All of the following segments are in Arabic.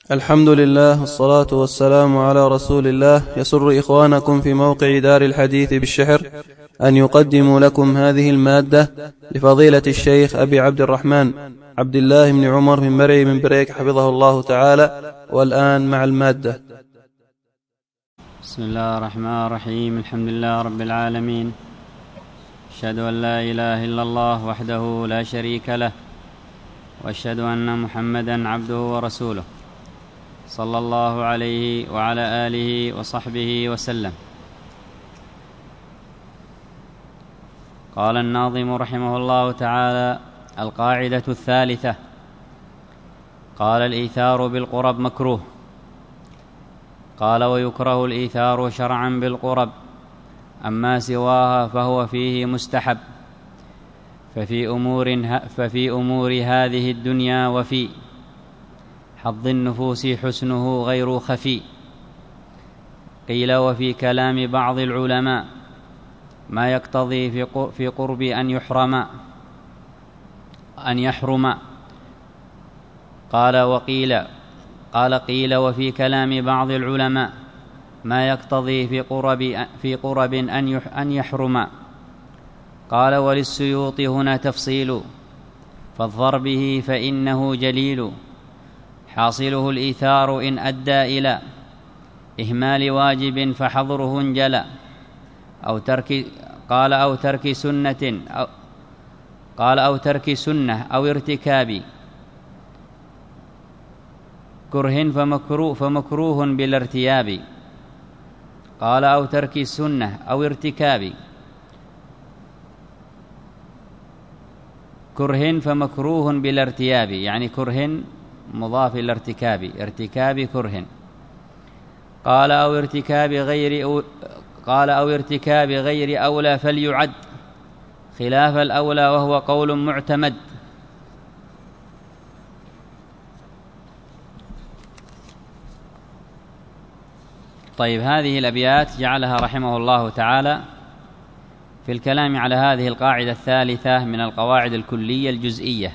الحمد لله والصلاة والسلام على رسول الله. يسر إخوانكم في موقع دار الحديث بالشحر أن يقدموا لكم هذه المادة لفضيلة الشيخ أبي عبد الرحمن عبد الله بن عمر من مرعي من بريك حفظه الله تعالى. والآن مع المادة. بسم الله الرحمن الرحيم. الحمد لله رب العالمين، أشهد أن لا إله إلا الله وحده لا شريك له، وأشهد أن محمدا عبده ورسوله، صلى الله عليه وعلى آله وصحبه وسلم. قال الناظم رحمه الله تعالى: القاعدة الثالثة. قال: الإيثار بالقرب مكروه. قال: ويكره الإيثار شرعا بالقرب، أما سواها فهو فيه مستحب. ففي أمور هذه الدنيا وفي حظ النفوس حسنه غير خفي. قيل: وفي كلام بعض العلماء ما يقتضي في قرب أن يحرم. قال: قيل: وفي كلام بعض العلماء ما يقتضي في قرب أن يحرم. قال: وللسيوط هنا تفصيل، فاظفر به فإنه جليل. حاصله الإيثار إن أدى إلى إهمال واجب فحظره انجلى. أو ترك سنة أو ارتكاب كره فمكروه بالارتياب. قال: أو ترك سنة أو ارتكاب كره فمكروه بالارتياب، يعني كره مضاف إلى ارتكاب كره. قال: أو ارتكاب غير أولى فليعد خلاف الأولى وهو قول معتمد. طيب، هذه الأبيات جعلها رحمه الله تعالى في الكلام على هذه القاعدة الثالثة من القواعد الكلية الجزئية.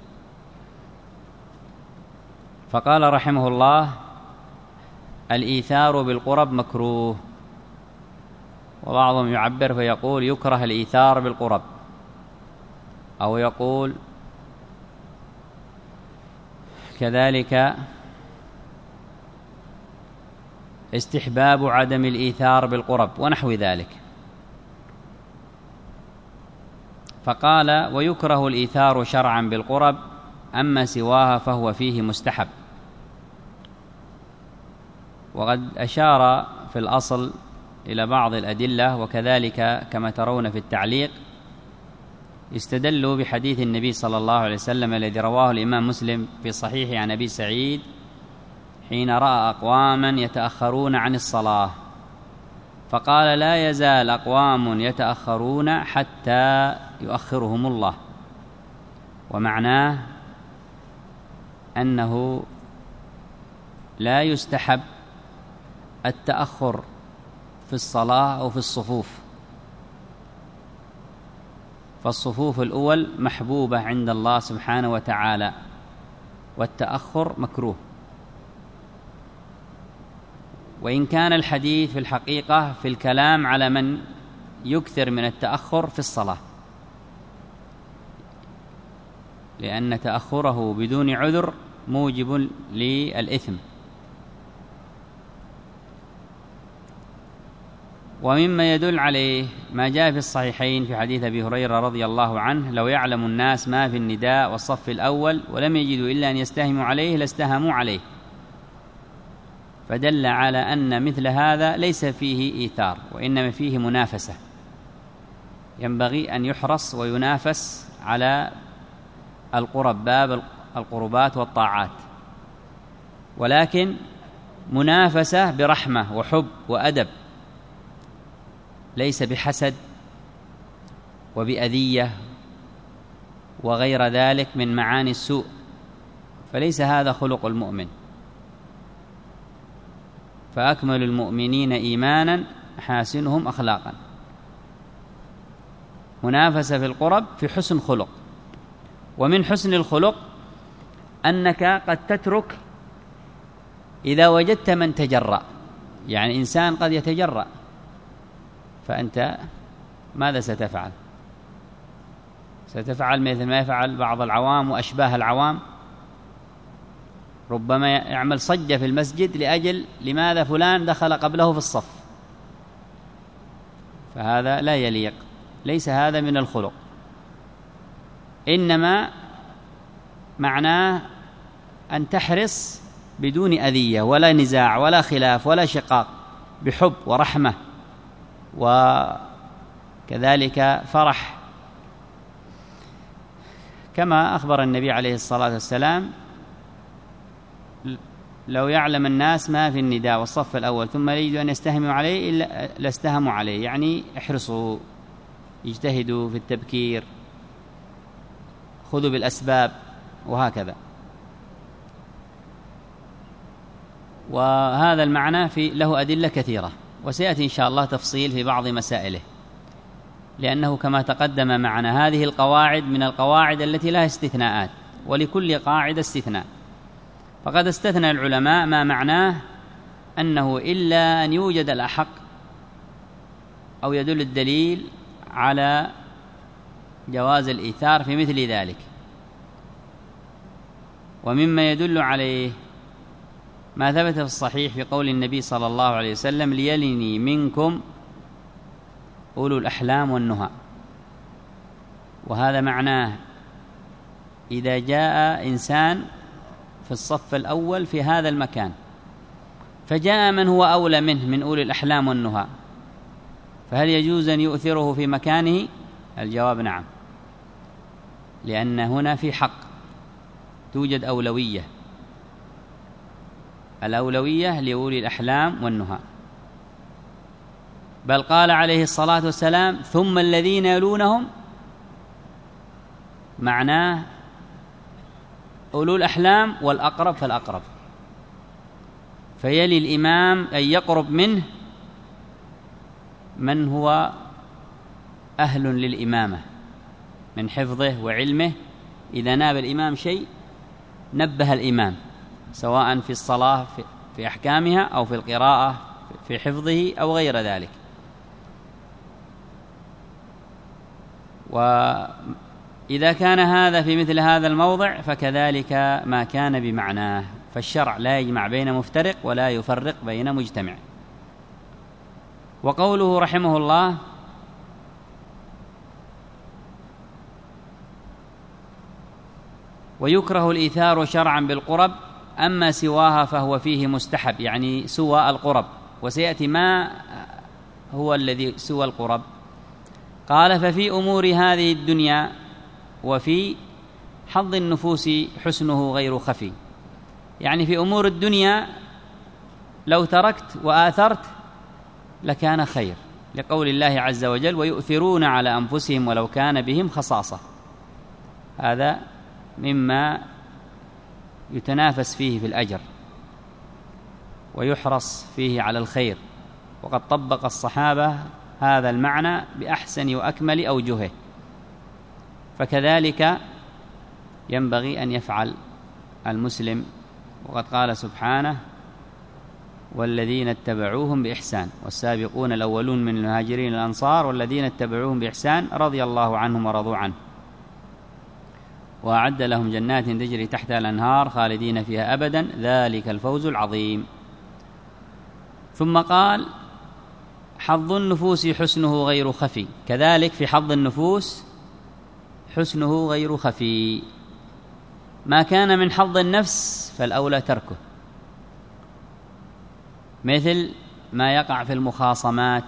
فقال رحمه الله: الإيثار بالقرب مكروه. وبعضهم يعبر فيقول: يكره الإيثار بالقرب، أو يقول كذلك استحباب عدم الإيثار بالقرب ونحو ذلك. فقال: ويكره الإيثار شرعا بالقرب، أما سواها فهو فيه مستحب. وقد أشار في الأصل إلى بعض الأدلة، وكذلك كما ترون في التعليق استدلوا بحديث النبي صلى الله عليه وسلم الذي رواه الإمام مسلم في صحيح عن أبي سعيد حين رأى أقواما يتأخرون عن الصلاة، فقال: لا يزال أقوام يتأخرون حتى يؤخرهم الله. ومعناه أنه لا يستحب التأخر في الصلاة أو في الصفوف، فالصفوف الأول محبوبة عند الله سبحانه وتعالى، والتأخر مكروه. وإن كان الحديث في الحقيقة في الكلام على من يكثر من التأخر في الصلاة، لأن تأخره بدون عذر موجب للإثم. ومما يدل عليه ما جاء في الصحيحين في حديث أبي هريرة رضي الله عنه: لو يعلم الناس ما في النداء والصف الأول ولم يجدوا إلا أن يستهموا عليه لاستهموا عليه. فدل على أن مثل هذا ليس فيه إيثار، وإنما فيه منافسة. ينبغي أن يحرص وينافس على القرب، باب القربات والطاعات، ولكن منافسة برحمة وحب وأدب، ليس بحسد وبأذية وغير ذلك من معاني السوء، فليس هذا خلق المؤمن. فأكمل المؤمنين إيمانا حاسنهم أخلاقا. منافسة في القرب في حسن خلق، ومن حسن الخلق أنك قد تترك إذا وجدت من تجرأ، يعني إنسان قد يتجرأ، فأنت ماذا ستفعل؟ ستفعل مثل ما يفعل بعض العوام وأشباه العوام، ربما يعمل صجة في المسجد لأجل لماذا فلان دخل قبله في الصف، فهذا لا يليق، ليس هذا من الخلق، إنما معناه أن تحرص بدون أذية ولا نزاع ولا خلاف ولا شقاق، بحب ورحمة وكذلك فرح، كما أخبر النبي عليه الصلاة والسلام: لو يعلم الناس ما في النداء والصف الأول ثم يريدوا أن يستهموا عليه إلا لاستهموا عليه، يعني احرصوا، اجتهدوا في التبكير، خذوا بالأسباب، وهكذا. وهذا المعنى له أدلة كثيرة، وسيأتي إن شاء الله تفصيل في بعض مسائله، لأنه كما تقدم معنا هذه القواعد من القواعد التي لها استثناءات، ولكل قاعدة استثناء، فقد استثنى العلماء ما معناه أنه إلا أن يوجد الأحق أو يدل الدليل على جواز الإيثار في مثل ذلك. ومما يدل عليه ما ثبت في الصحيح في قول النبي صلى الله عليه وسلم: ليلني منكم أولو الأحلام والنهى. وهذا معناه إذا جاء إنسان في الصف الأول في هذا المكان فجاء من هو أولى منه من أولي الأحلام والنهى، فهل يجوز أن يؤثره في مكانه؟ الجواب نعم، لأن هنا في حق، توجد أولوية، الأولوية لأولي الأحلام والنهى. بل قال عليه الصلاة والسلام: ثم الذين يلونهم، معناه أولو الأحلام والأقرب فالأقرب، فيلي الإمام أن يقرب منه من هو أهل للإمامة من حفظه وعلمه، إذا ناب الإمام شيء نبه الإمام، سواء في الصلاة في أحكامها أو في القراءة في حفظه أو غير ذلك. وإذا كان هذا في مثل هذا الموضع فكذلك ما كان بمعناه، فالشرع لا يجمع بين مفترق ولا يفرق بين مجتمع. وقوله رحمه الله: ويكره الإيثار شرعا بالقرب، أما سواها فهو فيه مستحب، يعني سوى القرب. وسيأتي ما هو الذي سوى القرب. قال: ففي أمور هذه الدنيا وفي حظ النفوس حسنه غير خفي، يعني في أمور الدنيا لو تركت وآثرت لكان خير، لقول الله عز وجل: ويؤثرون على أنفسهم ولو كان بهم خصاصة. هذا مما يتنافس فيه في الأجر ويحرص فيه على الخير، وقد طبق الصحابة هذا المعنى بأحسن وأكمل أوجهه، فكذلك ينبغي أن يفعل المسلم. وقد قال سبحانه: والذين اتبعوهم بإحسان والسابقون الأولون من المهاجرين الأنصار والذين اتبعوهم بإحسان رضي الله عنهم ورضوا عنه وأعد لهم جنات تجري تحتها الأنهار خالدين فيها أبدا ذلك الفوز العظيم. ثم قال: حظ النفوس حسنه غير خفي، كذلك في حظ النفوس حسنه غير خفي، ما كان من حظ النفس فالأولى تركه، مثل ما يقع في المخاصمات،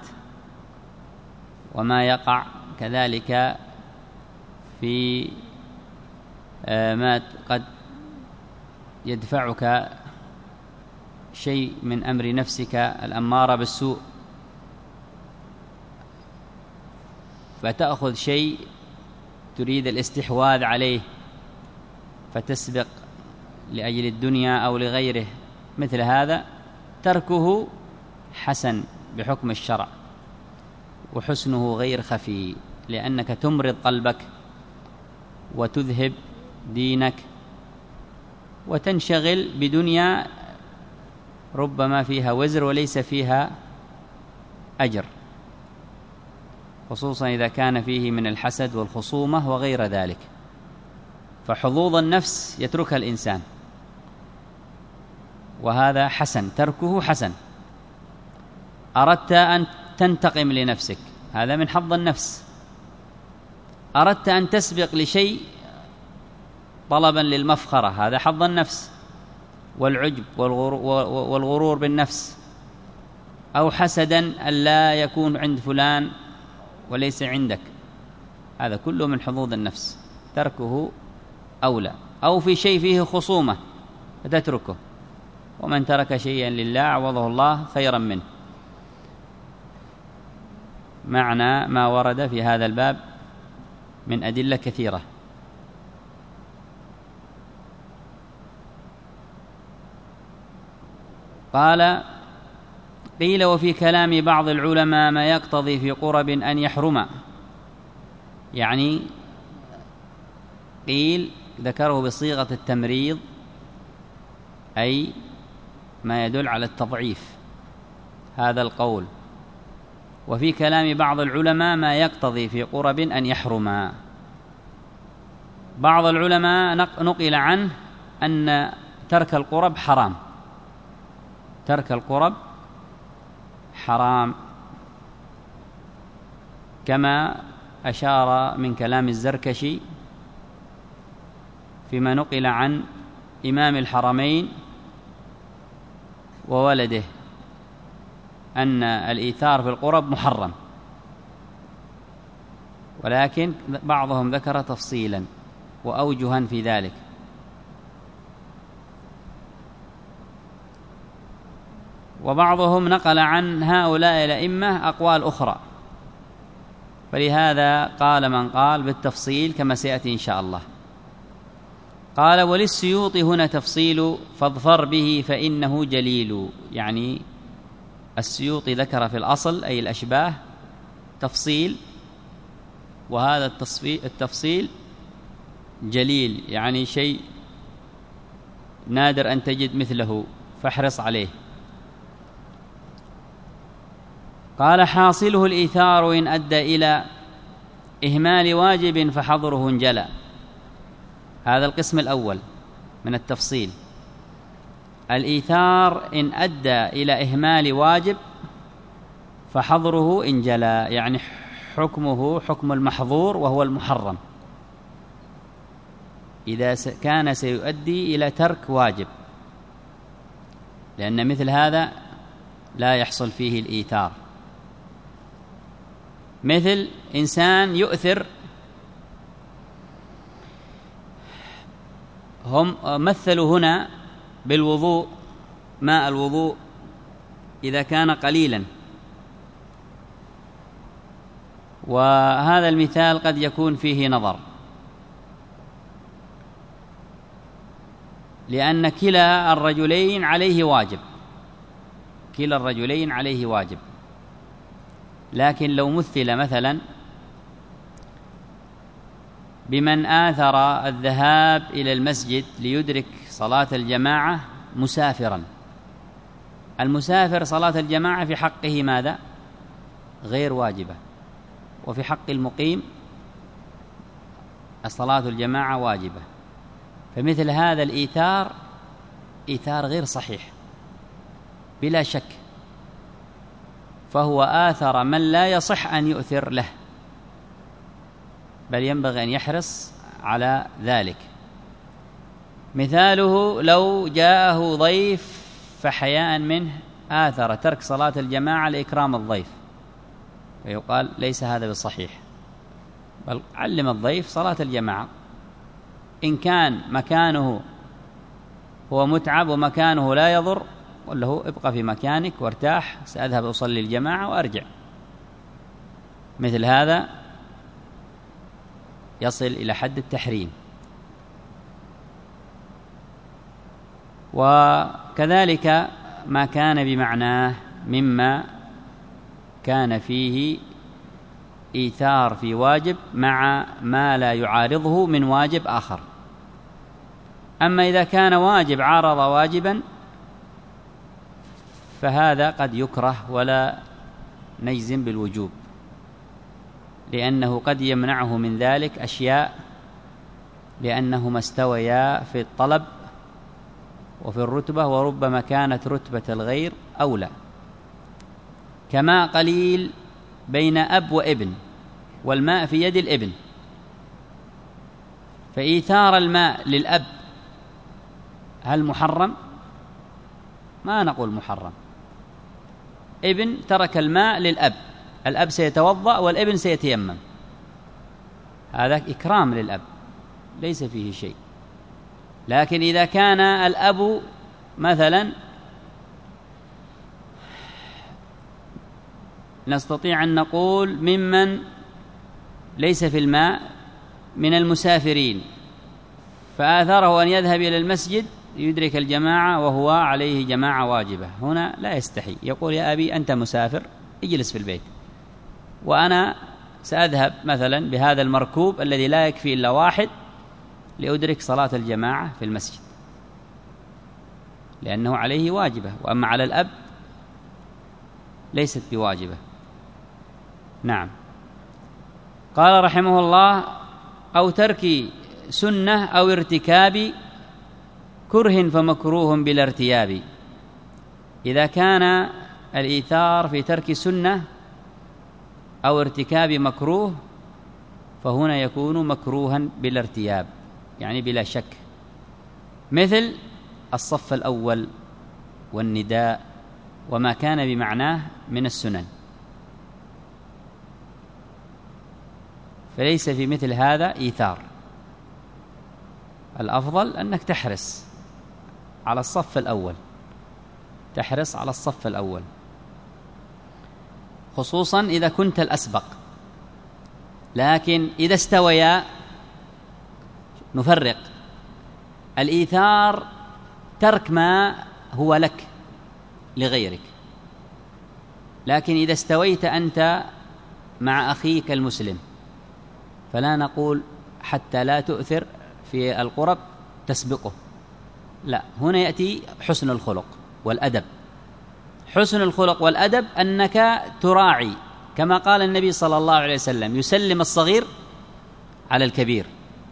وما يقع كذلك في ما قد يدفعك شيء من أمر نفسك الأمارة بالسوء، فتأخذ شيء تريد الاستحواذ عليه فتسبق لأجل الدنيا أو لغيره، مثل هذا تركه حسن بحكم الشرع، وحسنه غير خفي، لأنك تمرض قلبك وتذهب دينك وتنشغل بدنيا ربما فيها وزر وليس فيها أجر، خصوصا إذا كان فيه من الحسد والخصومة وغير ذلك. فحظوظ النفس يتركها الإنسان، وهذا حسن، تركه حسن. أردت أن تنتقم لنفسك، هذا من حظ النفس. أردت أن تسبق لشيء طلبا للمفخرة، هذا حظ النفس والعجب والغرور بالنفس، أو حسدا ألا يكون عند فلان وليس عندك، هذا كله من حظوظ النفس، تركه أولى. أو في شيء فيه خصومة فتتركه، ومن ترك شيئا لله عوضه الله خيرا منه. معنى ما ورد في هذا الباب من أدلة كثيرة. قال: قيل وفي كلام بعض العلماء ما يقتضي في قرب أن يحرم، يعني قيل ذكره بصيغة التمريض، أي ما يدل على التضعيف هذا القول. وفي كلام بعض العلماء ما يقتضي في قرب أن يحرم. بعض العلماء نقل عنه أن ترك القرب حرام، ترك القرب حرام، كما أشار من كلام الزركشي فيما نقل عن إمام الحرمين وولده أن الإيثار في القرب محرم، ولكن بعضهم ذكر تفصيلا وأوجها في ذلك. وبعضهم نقل عن هؤلاء الأئمة أقوال أخرى، فلهذا قال من قال بالتفصيل كما سيأتي إن شاء الله. قال: وللسيوطي هنا تفصيل فاظفر به فإنه جليل، يعني السيوطي ذكر في الأصل أي الأشباه تفصيل، وهذا التفصيل جليل، يعني شيء نادر أن تجد مثله، فاحرص عليه. قال: حاصله الإيثار إن أدى إلى إهمال واجب فحظره انجلى. هذا القسم الأول من التفصيل. الإيثار إن أدى إلى إهمال واجب فحظره انجلى، يعني حكمه حكم المحظور وهو المحرم إذا كان سيؤدي إلى ترك واجب، لأن مثل هذا لا يحصل فيه الإيثار. مثل إنسان يؤثر، هم مثلوا هنا بالوضوء، ماء الوضوء إذا كان قليلا، وهذا المثال قد يكون فيه نظر، لأن كلا الرجلين عليه واجب، كلا الرجلين عليه واجب. لكن لو مثل مثلا بمن آثر الذهاب إلى المسجد ليدرك صلاة الجماعة مسافرا، المسافر صلاة الجماعة في حقه ماذا؟ غير واجبة، وفي حق المقيم الصلاة الجماعة واجبة. فمثل هذا الإيثار إيثار غير صحيح بلا شك، فهو آثر من لا يصح أن يؤثر له، بل ينبغي أن يحرص على ذلك. مثاله لو جاءه ضيف فحياء منه آثر ترك صلاة الجماعة لإكرام الضيف، فيقال ليس هذا بصحيح، بل علم الضيف صلاة الجماعة. إن كان مكانه هو متعب ومكانه لا يضر، قل له ابقى في مكانك وارتاح، سأذهب أصلي الجماعة وأرجع. مثل هذا يصل إلى حد التحريم. وكذلك ما كان بمعناه مما كان فيه إيثار في واجب مع ما لا يعارضه من واجب آخر. أما إذا كان واجب عارض واجبا فهذا قد يكره ولا نجزم بالوجوب، لأنه قد يمنعه من ذلك أشياء، لأنهما استويا في الطلب وفي الرتبة، وربما كانت رتبة الغير أولى، كما قليل بين أب وابن، والماء في يد الابن، فإيثار الماء للأب هل محرم؟ ما نقول محرم. ابن ترك الماء للأب، الأب سيتوضأ والابن سيتيمم، هذا إكرام للأب ليس فيه شيء. لكن إذا كان الأب مثلا نستطيع أن نقول ممن ليس في الماء من المسافرين، فآثره أن يذهب إلى المسجد يدرك الجماعة وهو عليه جماعة واجبة، هنا لا يستحي، يقول يا أبي أنت مسافر اجلس في البيت، وأنا سأذهب مثلا بهذا المركوب الذي لا يكفي إلا واحد لأدرك صلاة الجماعة في المسجد، لأنه عليه واجبة، وأما على الأب ليست بواجبة. نعم. قال رحمه الله: أو ترك سنة أو ارتكاب كره فمكروه بلا ارتياب. إذا كان الإيثار في ترك سنة أو ارتكاب مكروه فهنا يكون مكروها بلا ارتياب، يعني بلا شك، مثل الصف الأول والنداء وما كان بمعناه من السنن، فليس في مثل هذا إيثار. الأفضل أنك تحرص على الصف الأول، تحرص على الصف الأول، خصوصا إذا كنت الأسبق. لكن إذا استويا نفرق، الإيثار ترك ما هو لك لغيرك، لكن إذا استويت أنت مع أخيك المسلم فلا نقول حتى لا تؤثر في القرب تسبقه، لا، هنا يأتي حسن الخلق والأدب. حسن الخلق والأدب أنك تراعي، كما قال النبي صلى الله عليه وسلم: يسلم الصغير على الكبير،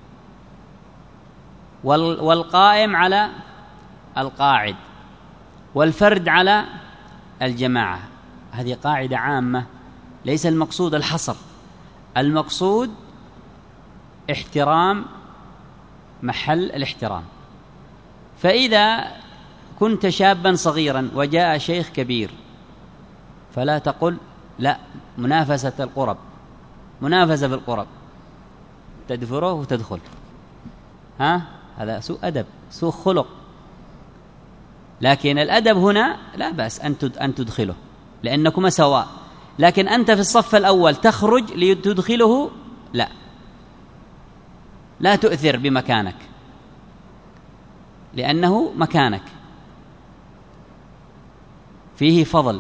والقائم على القاعد، والفرد على الجماعة. هذه قاعدة عامة، ليس المقصود الحصر، المقصود احترام محل الاحترام. فإذا كنت شابا صغيرا وجاء شيخ كبير فلا تقل لا، منافسة القرب، منافسة بالقرب، تدفره وتدخل، هذا سوء أدب، سوء خلق. لكن الأدب هنا لا بأس أن تدخله لأنكما سواء، لكن أنت في الصف الأول تخرج لتدخله، لا تؤثر بمكانك، لأنه مكانك فيه فضل.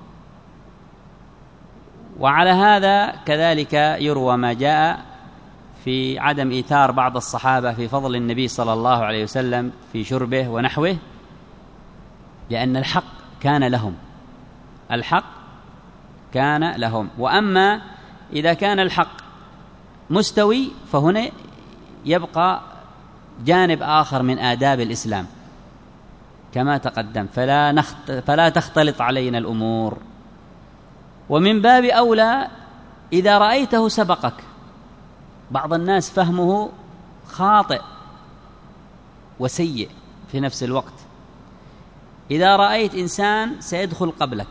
وعلى هذا كذلك يروى ما جاء في عدم إيثار بعض الصحابة في فضل النبي صلى الله عليه وسلم في شربه ونحوه، لأن الحق كان لهم، الحق كان لهم. وأما إذا كان الحق مستوي فهنا يبقى جانب آخر من آداب الإسلام كما تقدم، فلا تختلط علينا الأمور. ومن باب أولى إذا رأيته سبقك، بعض الناس فهمه خاطئ وسيء في نفس الوقت. إذا رأيت إنسان سيدخل قبلك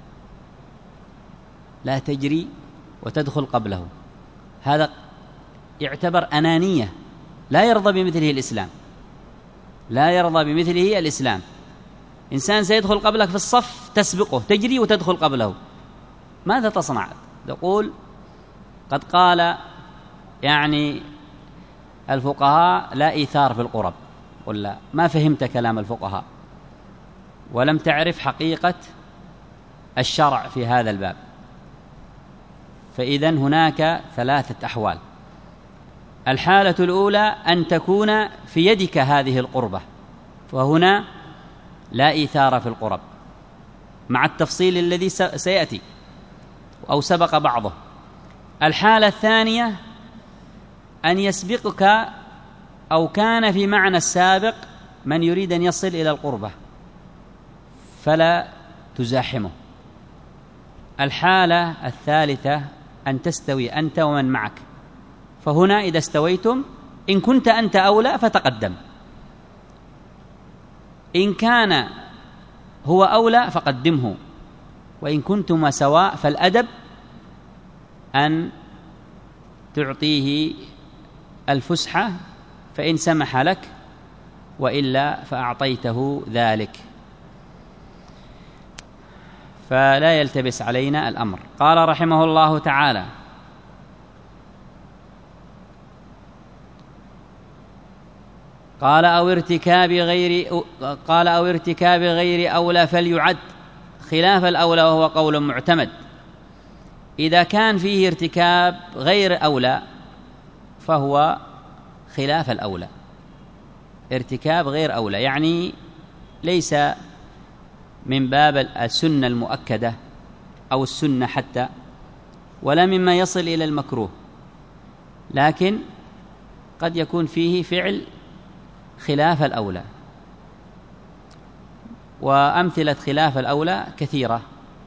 لا تجري وتدخل قبله، هذا يعتبر أنانية، لا يرضى بمثله الإسلام، لا يرضى بمثله الإسلام. إنسان سيدخل قبلك في الصف تسبقه، تجري وتدخل قبله، ماذا تصنع؟ تقول قد قال يعني الفقهاء لا إيثار في القرب، قل لا، ما فهمت كلام الفقهاء ولم تعرف حقيقة الشرع في هذا الباب. فإذن هناك ثلاثة أحوال: الحالة الأولى أن تكون في يدك هذه القربة، فهنا لا إيثار في القرب، مع التفصيل الذي سيأتي أو سبق بعضه. الحالة الثانية أن يسبقك أو كان في معنى السابق من يريد أن يصل إلى القربة فلا تزاحمه. الحالة الثالثة أن تستوي أنت ومن معك، فهنا إذا استويتم إن كنت أنت أولى فتقدم، إن كان هو أولى فقدمه، وإن كنتما سواء فالأدب أن تعطيه الفسحة فإن سمح لك، وإلا فأعطيته ذلك، فلا يلتبس علينا الأمر. قال رحمه الله تعالى: قال أو ارتكاب غير أولى فليعد خلاف الأولى وهو قول معتمد. إذا كان فيه ارتكاب غير أولى فهو خلاف الأولى. ارتكاب غير أولى يعني ليس من باب السنة المؤكدة أو السنة حتى، ولا مما يصل إلى المكروه، لكن قد يكون فيه فعل خلاف الأولى. وأمثلة خلاف الأولى كثيرة،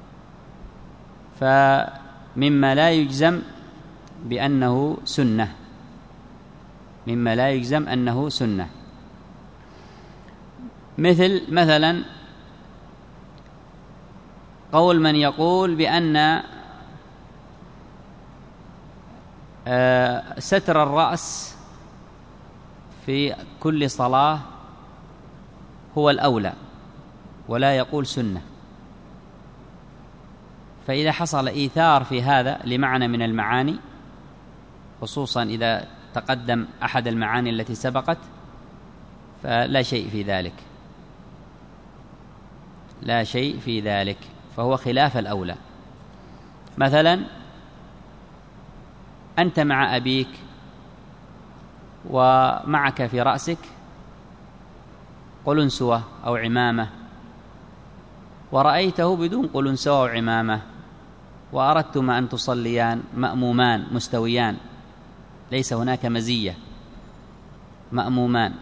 فمما لا يجزم بأنه سنة، مما لا يجزم أنه سنة، مثلا قول من يقول بأن ستر الرأس في كل صلاة هو الأولى ولا يقول سنة. فإذا حصل إيثار في هذا لمعنى من المعاني، خصوصا إذا تقدم أحد المعاني التي سبقت، فلا شيء في ذلك، لا شيء في ذلك، فهو خلاف الأولى. مثلا أنت مع أبيك ومعك في رأسك قلنسوة أو عمامة، ورأيته بدون قلنسوة أو عمامة، وأردتما أن تصليان مأمومان مستويان، ليس هناك مزية، مأمومان،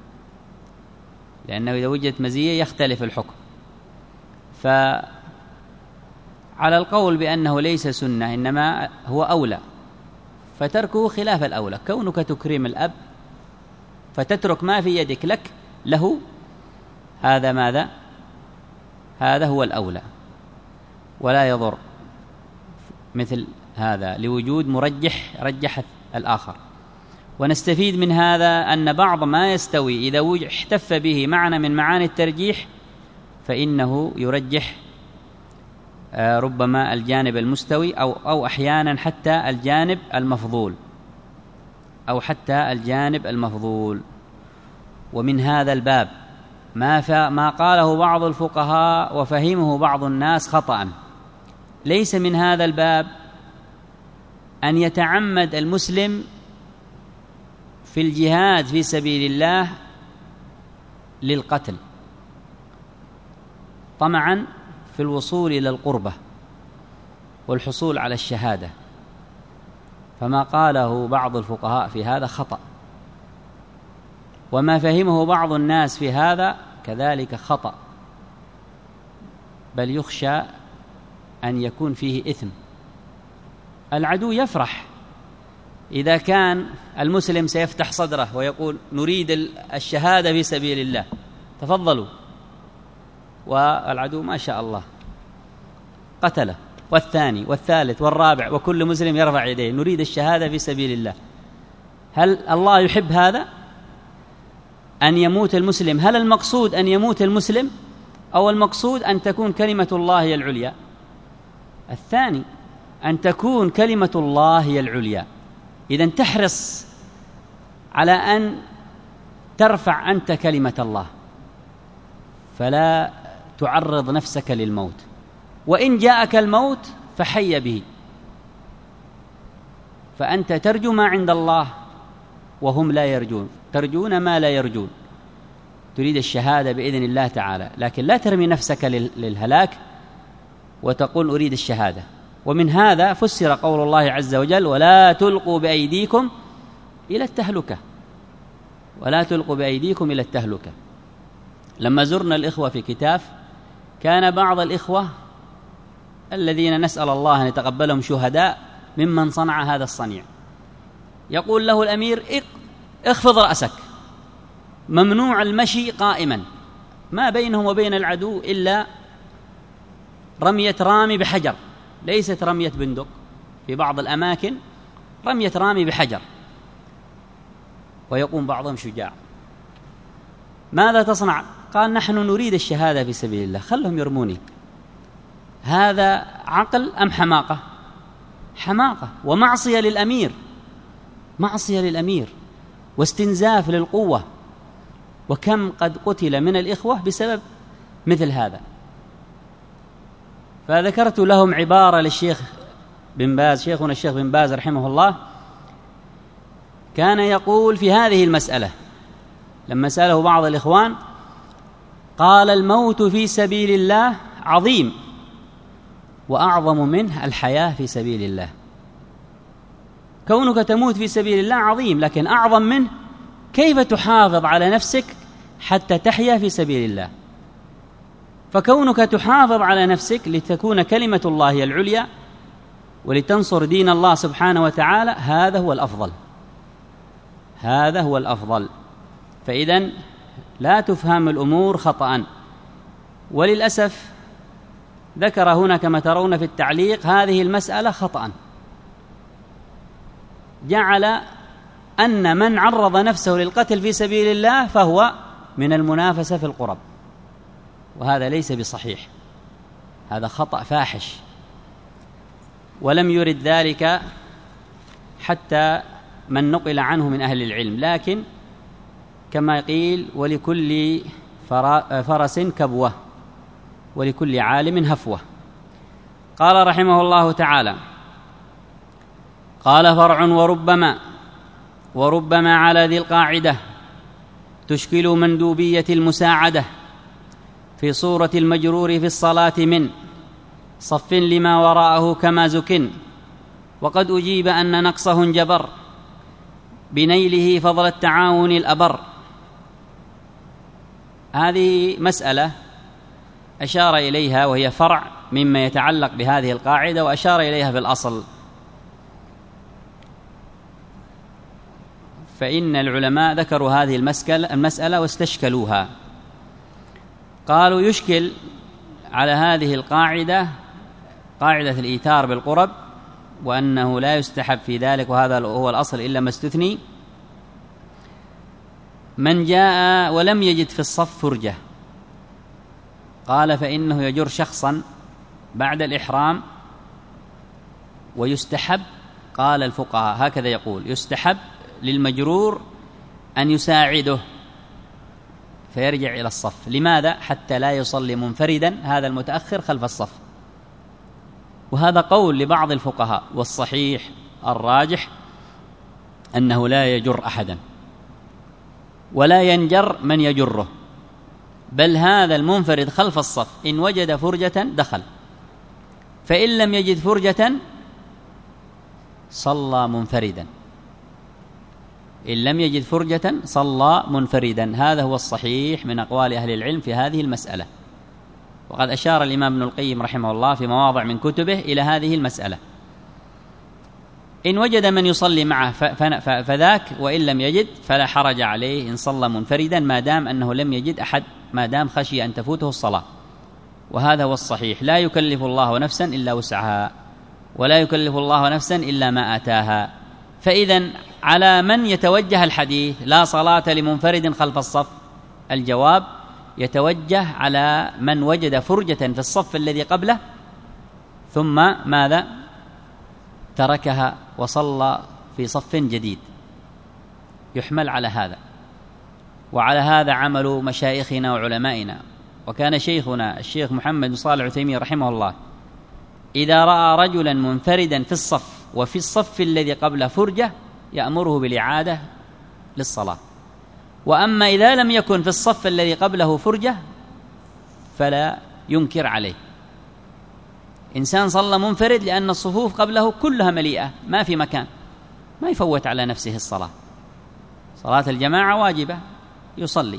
لأنه إذا وجدت مزية يختلف الحكم. فعلى القول بأنه ليس سنة إنما هو أولى، فتركه خلاف الأولى. كونك تكرم الأب فتترك ما في يدك لك له، هذا ماذا؟ هذا هو الأولى ولا يضر مثل هذا، لوجود مرجح رجح الآخر. ونستفيد من هذا أن بعض ما يستوي إذا احتف به معنى من معاني الترجيح فإنه يرجح ربما الجانب المستوي أو أحيانا حتى الجانب المفضول، أو حتى الجانب المفضول. ومن هذا الباب ما قاله بعض الفقهاء وفهمه بعض الناس خطأ. ليس من هذا الباب أن يتعمد المسلم في الجهاد في سبيل الله للقتل طمعا في الوصول إلى القربة والحصول على الشهادة، فما قاله بعض الفقهاء في هذا خطأ، وما فهمه بعض الناس في هذا كذلك خطأ، بل يخشى أن يكون فيه إثم. العدو يفرح إذا كان المسلم سيفتح صدره ويقول نريد الشهادة في سبيل الله، تفضلوا، والعدو ما شاء الله قتله، والثاني والثالث والرابع، وكل مسلم يرفع يديه نريد الشهادة في سبيل الله. هل الله يحب هذا؟ أن يموت المسلم؟ هل المقصود أن يموت المسلم أو المقصود أن تكون كلمة الله هي العليا؟ الثاني، أن تكون كلمة الله هي العليا. إذن تحرص على أن ترفع أنت كلمة الله، فلا تعرض نفسك للموت، وإن جاءك الموت فحي به، فأنت ترجو ما عند الله وهم لا يرجون، ترجون ما لا يرجون، تريد الشهادة بإذن الله تعالى، لكن لا ترمي نفسك للهلاك وتقول أريد الشهادة. ومن هذا فسر قول الله عز وجل: ولا تلقوا بأيديكم إلى التهلكة. ولا تلقوا بأيديكم إلى التهلكة. لما زرنا الإخوة في كتاف، كان بعض الإخوة الذين نسأل الله أن يتقبلهم شهداء ممن صنع هذا الصنيع، يقول له الأمير: اخفض رأسك، ممنوع المشي قائما، ما بينهم وبين العدو إلا رمية رامي بحجر، ليست رمية بندق، في بعض الأماكن رمية رامي بحجر. ويقوم بعضهم شجاع: ماذا تصنع؟ قال: نحن نريد الشهادة في سبيل الله، خلهم يرموني. هذا عقل أم حماقة؟ حماقة ومعصية للأمير، معصية للأمير واستنزاف للقوة. وكم قد قتل من الإخوة بسبب مثل هذا. فذكرت لهم عبارة للشيخ بن باز، شيخنا الشيخ بن باز رحمه الله، كان يقول في هذه المسألة لما سأله بعض الإخوان، قال: الموت في سبيل الله عظيم، وأعظم منه الحياة في سبيل الله. كونك تموت في سبيل الله عظيم، لكن أعظم منه كيف تحافظ على نفسك حتى تحيا في سبيل الله. فكونك تحافظ على نفسك لتكون كلمة الله هي العليا ولتنصر دين الله سبحانه وتعالى، هذا هو الأفضل، هذا هو الأفضل. فإذن لا تفهم الأمور خطأ. وللأسف ذكر هنا كما ترون في التعليق هذه المسألة خطأ، جعل أن من عرض نفسه للقتل في سبيل الله فهو من المنافسة في القرب، وهذا ليس بصحيح، هذا خطأ فاحش. ولم يرد ذلك حتى من نقل عنه من أهل العلم، لكن كما قيل: ولكل فرس كبوة ولكل عالم هفوة. قال رحمه الله تعالى: قال: فرع وربما على ذي القاعدة تشكل مندوبية المساعدة في صورة المجرور في الصلاة من صف لما وراءه كما زكن، وقد أجيب أن نقصه انجبر بنيله فضل التعاون الأبر. هذه مسألة أشار إليها وهي فرع مما يتعلق بهذه القاعدة، وأشار إليها في الأصل. فإن العلماء ذكروا هذه المسألة واستشكلوها. قالوا: يشكل على هذه القاعدة قاعدة الإيثار بالقرب، وأنه لا يستحب في ذلك، وهذا هو الأصل إلا ما استثني. من جاء ولم يجد في الصف فرجة، قال: فإنه يجر شخصا بعد الإحرام، ويستحب، قال الفقهاء هكذا يقول: يستحب للمجرور أن يساعده فيرجع إلى الصف. لماذا؟ حتى لا يصلي منفردا هذا المتأخر خلف الصف. وهذا قول لبعض الفقهاء، والصحيح الراجح أنه لا يجر أحدا ولا ينجر من يجره، بل هذا المنفرد خلف الصف إن وجد فرجة دخل، فإن لم يجد فرجة صلى منفردا، إن لم يجد فرجة صلى منفردا. هذا هو الصحيح من أقوال أهل العلم في هذه المسألة. وقد أشار الإمام ابن القيم رحمه الله في مواضع من كتبه إلى هذه المسألة. إن وجد من يصلي معه فذاك، وإن لم يجد فلا حرج عليه إن صلى منفردا، ما دام أنه لم يجد أحد، ما دام خشي أن تفوته الصلاة. وهذا هو الصحيح. لا يكلف الله نفسا إلا وسعها، ولا يكلف الله نفسا إلا ما آتاها. فإذن على من يتوجه الحديث لا صلاة لمنفرد خلف الصف؟ الجواب: يتوجه على من وجد فرجة في الصف الذي قبله ثم ماذا؟ تركها وصلى في صف جديد، يحمل على هذا. وعلى هذا عمل مشايخنا وعلمائنا. وكان شيخنا الشيخ محمد بن صالح العثيمين رحمه الله إذا رأى رجلا منفردا في الصف وفي الصف الذي قبله فرجة يأمره بالإعادة للصلاة. وأما إذا لم يكن في الصف الذي قبله فرجة فلا ينكر عليه. إنسان صلى منفرد لأن الصفوف قبله كلها مليئة ما في مكان، ما يفوت على نفسه الصلاة، صلاة الجماعة واجبة يصلي.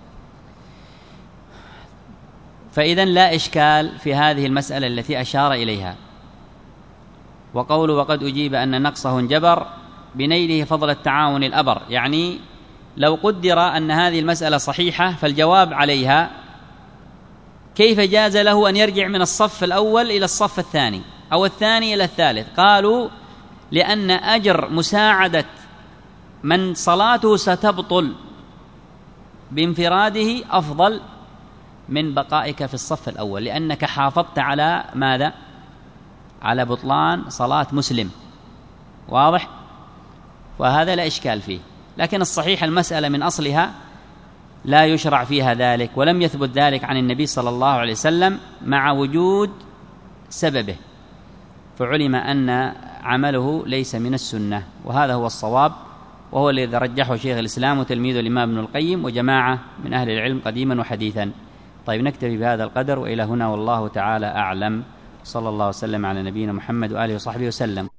فإذن لا إشكال في هذه المسألة التي أشار إليها. وقوله وقد أجيب أن نقصه انجبر بنيله فضل التعاون الأبر، يعني لو قدر أن هذه المسألة صحيحة فالجواب عليها كيف جاز له أن يرجع من الصف الأول إلى الصف الثاني أو الثاني إلى الثالث؟ قالوا لأن أجر مساعدة من صلاته ستبطل بانفراده أفضل من بقائك في الصف الأول، لأنك حافظت على ماذا؟ على بطلان صلاة مسلم. واضح؟ وهذا لا إشكال فيه. لكن الصحيح المسألة من أصلها لا يشرع فيها ذلك، ولم يثبت ذلك عن النبي صلى الله عليه وسلم مع وجود سببه، فعلم أن عمله ليس من السنة، وهذا هو الصواب، وهو الذي رجحه شيخ الإسلام وتلميذ الإمام ابن القيم وجماعة من أهل العلم قديما وحديثا. طيب نكتفي بهذا القدر، وإلى هنا والله تعالى أعلم. صلى الله وسلم على نبينا محمد وآله وصحبه وسلم.